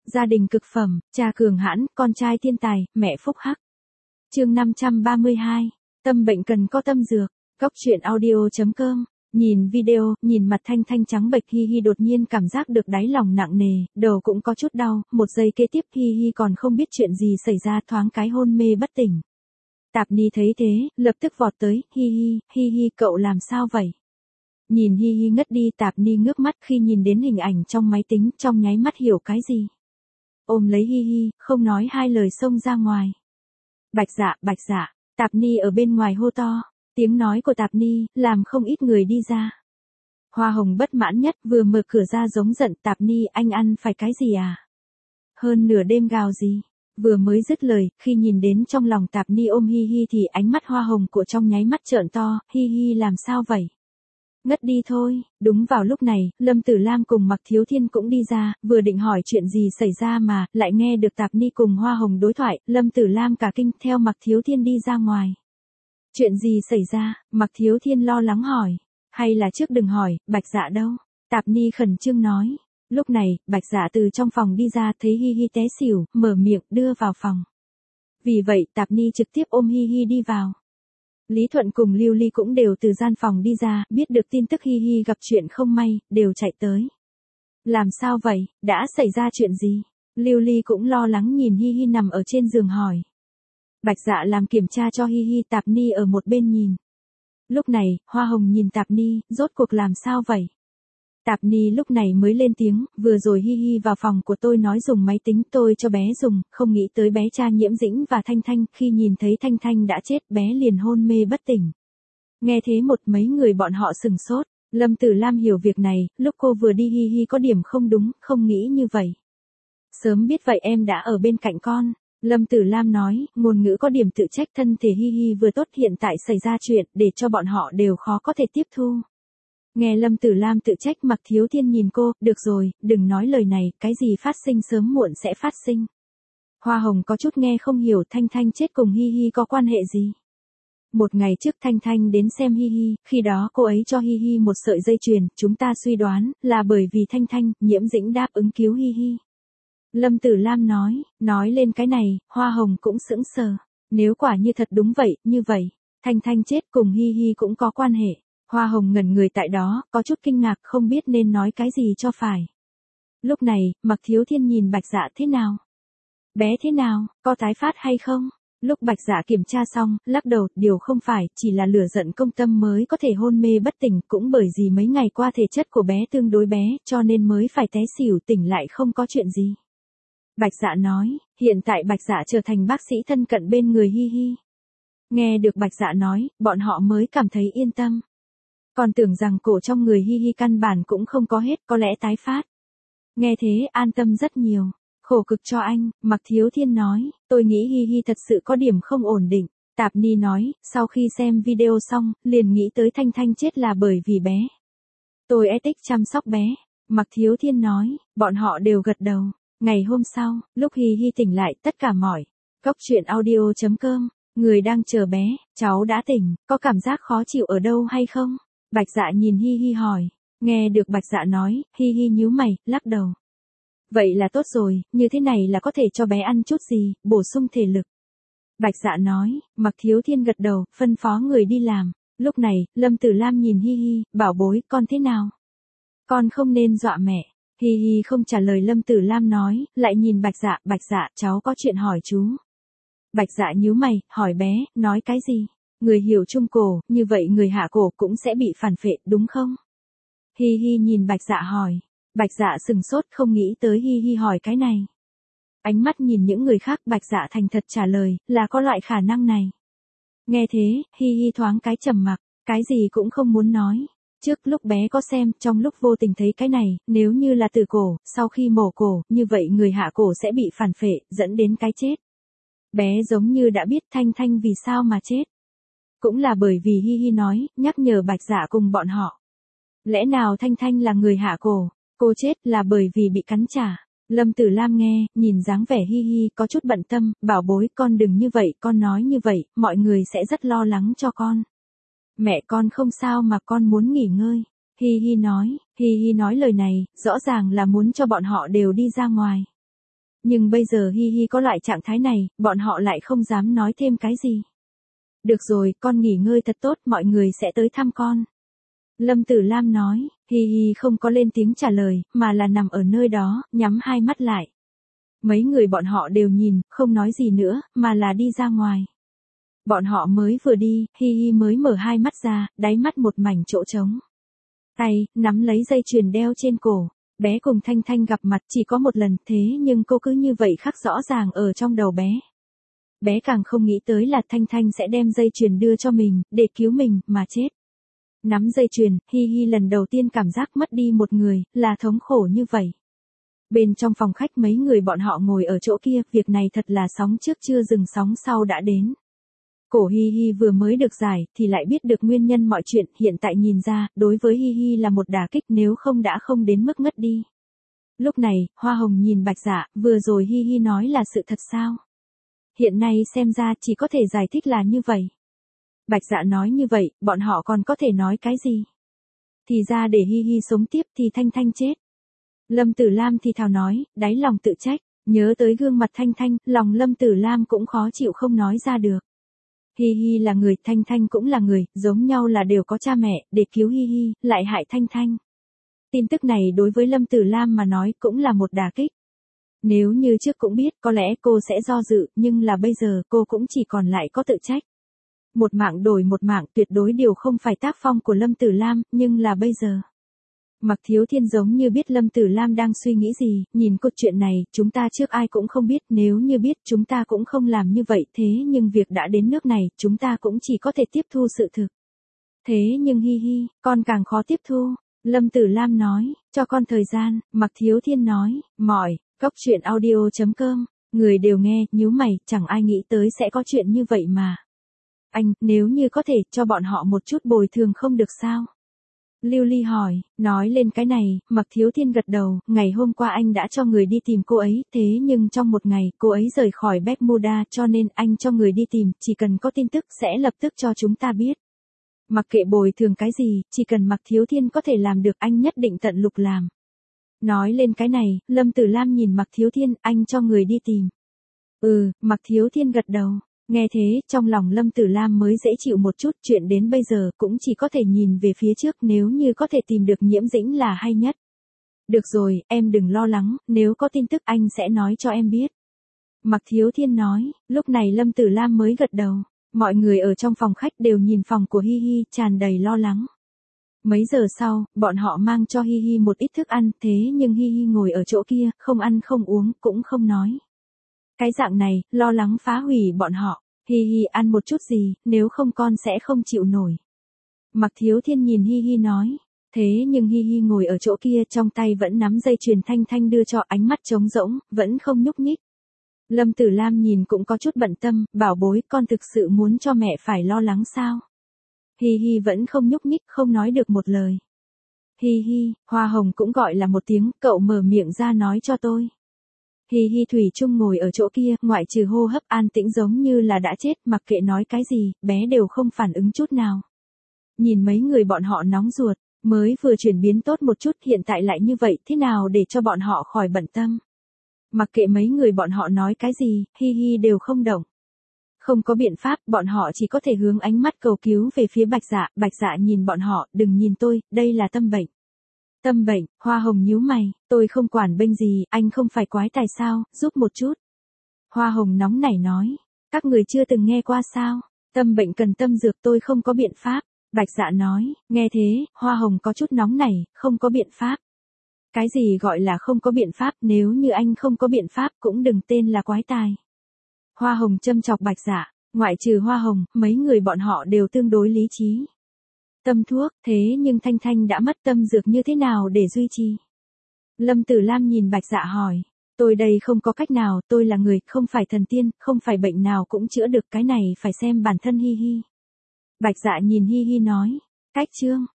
Gia đình cực phẩm, cha cường hãn, con trai thiên tài, mẹ phúc hắc. Chương 532. Tâm bệnh cần có tâm dược. Góc truyện audio.com. Nhìn video, nhìn mặt Thanh Thanh trắng bệch Hi Hi đột nhiên cảm giác được đáy lòng nặng nề, đầu cũng có chút đau, một giây kế tiếp Hi Hi còn không biết chuyện gì xảy ra, thoáng cái hôn mê bất tỉnh. Tạp Ni thấy thế, lập tức vọt tới, Hi Hi cậu làm sao vậy? Nhìn Hi Hi ngất đi, Tạp Ni ngước mắt khi nhìn đến hình ảnh trong máy tính, trong nháy mắt hiểu cái gì. Ôm lấy Hi Hi, không nói hai lời xông ra ngoài. Bạch dạ, Tạp Ni ở bên ngoài hô to, tiếng nói của Tạp Ni, làm không ít người đi ra. Hoa Hồng bất mãn nhất, vừa mở cửa ra giống giận, Tạp Ni, anh ăn phải cái gì à? Hơn nửa đêm gào gì? Vừa mới dứt lời, khi nhìn đến trong lòng Tạp Ni ôm Hi Hi thì ánh mắt Hoa Hồng của trong nháy mắt trợn to, Hi Hi làm sao vậy? Ngất đi thôi. Đúng vào lúc này, Lâm Tử Lam cùng Mạc Thiếu Thiên cũng đi ra, vừa định hỏi chuyện gì xảy ra mà, lại nghe được Tạp Ni cùng Hoa Hồng đối thoại, Lâm Tử Lam cả kinh, theo Mạc Thiếu Thiên đi ra ngoài. Chuyện gì xảy ra? Mạc Thiếu Thiên lo lắng hỏi. Hay là trước đừng hỏi, Bạch Dạ đâu? Tạp Ni khẩn trương nói. Lúc này, Bạch Dạ từ trong phòng đi ra, thấy Hi Hi té xỉu, mở miệng, đưa vào phòng. Vì vậy, Tạp Ni trực tiếp ôm Hi Hi đi vào. Lý Thuận cùng Lưu Ly cũng đều từ gian phòng đi ra, biết được tin tức Hi Hi gặp chuyện không may, đều chạy tới. Làm sao vậy, đã xảy ra chuyện gì? Lưu Ly cũng lo lắng nhìn Hi Hi nằm ở trên giường hỏi. Bạch Dạ làm kiểm tra cho Hi Hi, Tạp Ni ở một bên nhìn. Lúc này, Hoa Hồng nhìn Tạp Ni, rốt cuộc làm sao vậy? Tạp Ni lúc này mới lên tiếng, vừa rồi Hi Hi vào phòng của tôi nói dùng máy tính tôi cho bé dùng, không nghĩ tới bé tra Nhiễm Dĩnh và Thanh Thanh, khi nhìn thấy Thanh Thanh đã chết bé liền hôn mê bất tỉnh. Nghe thế một mấy người bọn họ sừng sốt, Lâm Tử Lam hiểu việc này, lúc cô vừa đi Hi Hi có điểm không đúng, không nghĩ như vậy. Sớm biết vậy em đã ở bên cạnh con. Lâm Tử Lam nói, ngôn ngữ có điểm tự trách, thân thể Hi Hi vừa tốt hiện tại xảy ra chuyện, để cho bọn họ đều khó có thể tiếp thu. Nghe Lâm Tử Lam tự trách, Mạc Thiếu Thiên nhìn cô, được rồi, đừng nói lời này, cái gì phát sinh sớm muộn sẽ phát sinh. Hoa Hồng có chút nghe không hiểu, Thanh Thanh chết cùng Hi Hi có quan hệ gì. Một ngày trước Thanh Thanh đến xem Hi Hi, khi đó cô ấy cho Hi Hi một sợi dây chuyền, chúng ta suy đoán, là bởi vì Thanh Thanh, Nhiễm Dĩnh đáp ứng cứu Hi Hi. Lâm Tử Lam nói lên cái này, Hoa Hồng cũng sững sờ. Nếu quả như thật đúng vậy, như vậy, Thanh Thanh chết cùng Hi Hi cũng có quan hệ. Hoa Hồng ngẩn người tại đó, có chút kinh ngạc, không biết nên nói cái gì cho phải. Lúc này, Mạc Thiếu Thiên nhìn Bạch Dạ thế nào? Bé thế nào, có tái phát hay không? Lúc Bạch Dạ kiểm tra xong, lắc đầu, điều không phải, chỉ là lửa giận công tâm mới có thể hôn mê bất tỉnh, cũng bởi vì mấy ngày qua thể chất của bé tương đối bé, cho nên mới phải té xỉu, tỉnh lại không có chuyện gì. Bạch Dạ nói, hiện tại Bạch Dạ trở thành bác sĩ thân cận bên người Hi Hi. Nghe được Bạch Dạ nói, bọn họ mới cảm thấy yên tâm. Còn tưởng rằng cổ trong người Hi Hi căn bản cũng không có hết, có lẽ tái phát. Nghe thế an tâm rất nhiều. Khổ cực cho anh, Mạc Thiếu Thiên nói, tôi nghĩ Hi Hi thật sự có điểm không ổn định. Tạp Ni nói, sau khi xem video xong, liền nghĩ tới Thanh Thanh chết là bởi vì bé. Tôi thích chăm sóc bé. Mạc Thiếu Thiên nói, bọn họ đều gật đầu. Ngày hôm sau, lúc Hi Hi tỉnh lại, tất cả mỏi. Góc truyện audio.com, người đang chờ bé, cháu đã tỉnh, có cảm giác khó chịu ở đâu hay không? Bạch Dạ nhìn Hi Hi hỏi, nghe được Bạch Dạ nói, Hi Hi nhíu mày, lắc đầu. Vậy là tốt rồi, như thế này là có thể cho bé ăn chút gì, bổ sung thể lực. Bạch Dạ nói, Mạc Thiếu Thiên gật đầu, phân phó người đi làm. Lúc này, Lâm Tử Lam nhìn Hi Hi, bảo bối, con thế nào? Con không nên dọa mẹ. Hi Hi không trả lời, Lâm Tử Lam nói, lại nhìn Bạch Dạ, cháu có chuyện hỏi chú. Bạch Dạ nhíu mày, hỏi bé, nói cái gì? Người hiểu trung cổ, như vậy người hạ cổ cũng sẽ bị phản phệ, đúng không? Hi Hi nhìn Bạch Dạ hỏi. Bạch Dạ sừng sốt, không nghĩ tới Hi Hi hỏi cái này. Ánh mắt nhìn những người khác, Bạch Dạ thành thật trả lời, là có loại khả năng này. Nghe thế, Hi Hi thoáng cái trầm mặc, cái gì cũng không muốn nói. Trước lúc bé có xem, trong lúc vô tình thấy cái này, nếu như là từ cổ, sau khi mổ cổ, như vậy người hạ cổ sẽ bị phản phệ, dẫn đến cái chết. Bé giống như đã biết Thanh Thanh vì sao mà chết. Cũng là bởi vì Hi Hi nói, nhắc nhở Bạch Dạ cùng bọn họ. Lẽ nào Thanh Thanh là người hạ cổ, cô chết là bởi vì bị cắn trả. Lâm Tử Lam nghe, nhìn dáng vẻ Hi Hi có chút bận tâm, bảo bối con đừng như vậy, con nói như vậy, mọi người sẽ rất lo lắng cho con. Mẹ con không sao mà con muốn nghỉ ngơi. Hi Hi nói lời này, rõ ràng là muốn cho bọn họ đều đi ra ngoài. Nhưng bây giờ Hi Hi có loại trạng thái này, bọn họ lại không dám nói thêm cái gì. Được rồi, con nghỉ ngơi thật tốt, mọi người sẽ tới thăm con. Lâm Tử Lam nói, Hi Hi không có lên tiếng trả lời, mà là nằm ở nơi đó, nhắm hai mắt lại. Mấy người bọn họ đều nhìn, không nói gì nữa, mà là đi ra ngoài. Bọn họ mới vừa đi, Hi Hi mới mở hai mắt ra, đáy mắt một mảnh chỗ trống. Tay, nắm lấy dây chuyền đeo trên cổ. Bé cùng Thanh Thanh gặp mặt chỉ có một lần, thế nhưng cô cứ như vậy khắc rõ ràng ở trong đầu bé. Bé càng không nghĩ tới là Thanh Thanh sẽ đem dây chuyền đưa cho mình, để cứu mình, mà chết. Nắm dây chuyền, Hi Hi lần đầu tiên cảm giác mất đi một người, là thống khổ như vậy. Bên trong phòng khách mấy người bọn họ ngồi ở chỗ kia, việc này thật là sóng trước chưa dừng sóng sau đã đến. Cổ Hi Hi vừa mới được giải, thì lại biết được nguyên nhân mọi chuyện, hiện tại nhìn ra, đối với Hi Hi là một đả kích nếu không đã không đến mức ngất đi. Lúc này, Hoa Hồng nhìn Bạch Dạ, vừa rồi Hi Hi nói là sự thật sao? Hiện nay xem ra chỉ có thể giải thích là như vậy. Bạch Dạ nói như vậy, bọn họ còn có thể nói cái gì? Thì ra để Hi Hi sống tiếp thì Thanh Thanh chết. Lâm Tử Lam thì thào nói, đáy lòng tự trách, nhớ tới gương mặt Thanh Thanh, lòng Lâm Tử Lam cũng khó chịu không nói ra được. Hi Hi là người, Thanh Thanh cũng là người, giống nhau là đều có cha mẹ, để cứu Hi Hi, lại hại Thanh Thanh. Tin tức này đối với Lâm Tử Lam mà nói cũng là một đả kích. Nếu như trước cũng biết, có lẽ cô sẽ do dự, nhưng là bây giờ cô cũng chỉ còn lại có tự trách. Một mạng đổi một mạng tuyệt đối điều không phải tác phong của Lâm Tử Lam, nhưng là bây giờ. Mạc Thiếu Thiên giống như biết Lâm Tử Lam đang suy nghĩ gì, nhìn cốt truyện này, chúng ta trước ai cũng không biết, nếu như biết chúng ta cũng không làm như vậy, thế nhưng việc đã đến nước này, chúng ta cũng chỉ có thể tiếp thu sự thực. Thế nhưng Hi Hi, con càng khó tiếp thu, Lâm Tử Lam nói, cho con thời gian, Mạc Thiếu Thiên nói, mỏi, góc truyện audio.com, người đều nghe, nhíu mày, chẳng ai nghĩ tới sẽ có chuyện như vậy mà. Anh, nếu như có thể, cho bọn họ một chút bồi thường không được sao? Lưu Ly hỏi, nói lên cái này, Mạc Thiếu Thiên gật đầu, ngày hôm qua anh đã cho người đi tìm cô ấy, thế nhưng trong một ngày, cô ấy rời khỏi Bermuda cho nên anh cho người đi tìm, chỉ cần có tin tức sẽ lập tức cho chúng ta biết. Mặc kệ bồi thường cái gì, chỉ cần Mạc Thiếu Thiên có thể làm được anh nhất định tận lục làm. Nói lên cái này, Lâm Tử Lam nhìn Mạc Thiếu Thiên, anh cho người đi tìm. Mạc Thiếu Thiên gật đầu. Nghe thế, trong lòng Lâm Tử Lam mới dễ chịu một chút, chuyện đến bây giờ cũng chỉ có thể nhìn về phía trước, nếu như có thể tìm được Nhiễm Dĩnh là hay nhất. Được rồi, em đừng lo lắng, nếu có tin tức anh sẽ nói cho em biết. Mạc Thiếu Thiên nói, lúc này Lâm Tử Lam mới gật đầu. Mọi người ở trong phòng khách đều nhìn phòng của Hi Hi, tràn đầy lo lắng. Mấy giờ sau, bọn họ mang cho Hi Hi một ít thức ăn, thế nhưng Hi Hi ngồi ở chỗ kia, không ăn không uống, cũng không nói. Cái dạng này, lo lắng phá hủy bọn họ. Hi Hi ăn một chút gì, nếu không con sẽ không chịu nổi. Mạc Thiếu Thiên nhìn Hi Hi nói. Thế nhưng Hi Hi ngồi ở chỗ kia trong tay vẫn nắm dây chuyền Thanh Thanh đưa cho, ánh mắt trống rỗng, vẫn không nhúc nhích. Lâm Tử Lam nhìn cũng có chút bận tâm, bảo bối, con thực sự muốn cho mẹ phải lo lắng sao? Hi Hi vẫn không nhúc nhích, không nói được một lời. Hi Hi, Hoa Hồng cũng gọi là một tiếng, cậu mở miệng ra nói cho tôi. Hi Hi thủy chung ngồi ở chỗ kia, ngoại trừ hô hấp an tĩnh giống như là đã chết, mặc kệ nói cái gì, bé đều không phản ứng chút nào. Nhìn mấy người bọn họ nóng ruột, mới vừa chuyển biến tốt một chút, hiện tại lại như vậy, thế nào để cho bọn họ khỏi bận tâm. Mặc kệ mấy người bọn họ nói cái gì, Hi Hi đều không động. Không có biện pháp, bọn họ chỉ có thể hướng ánh mắt cầu cứu về phía Bạch Dạ nhìn bọn họ, đừng nhìn tôi, đây là tâm bệnh. Tâm bệnh, Hoa Hồng nhíu mày, tôi không quản bệnh gì, anh không phải quái tài sao, giúp một chút. Hoa Hồng nóng nảy nói, các người chưa từng nghe qua sao, tâm bệnh cần tâm dược, tôi không có biện pháp. Bạch Dạ nói, nghe thế, Hoa Hồng có chút nóng nảy, không có biện pháp. Cái gì gọi là không có biện pháp, nếu như anh không có biện pháp cũng đừng tên là quái tài. Hoa Hồng châm chọc Bạch Dạ, ngoại trừ Hoa Hồng, mấy người bọn họ đều tương đối lý trí. Tâm thuốc, thế nhưng Thanh Thanh đã mất tâm dược như thế nào để duy trì? Lâm Tử Lam nhìn Bạch Dạ hỏi, tôi đây không có cách nào, tôi là người, không phải thần tiên, không phải bệnh nào cũng chữa được, cái này phải xem bản thân Hi Hi. Bạch Dạ nhìn Hi Hi nói, cách chương,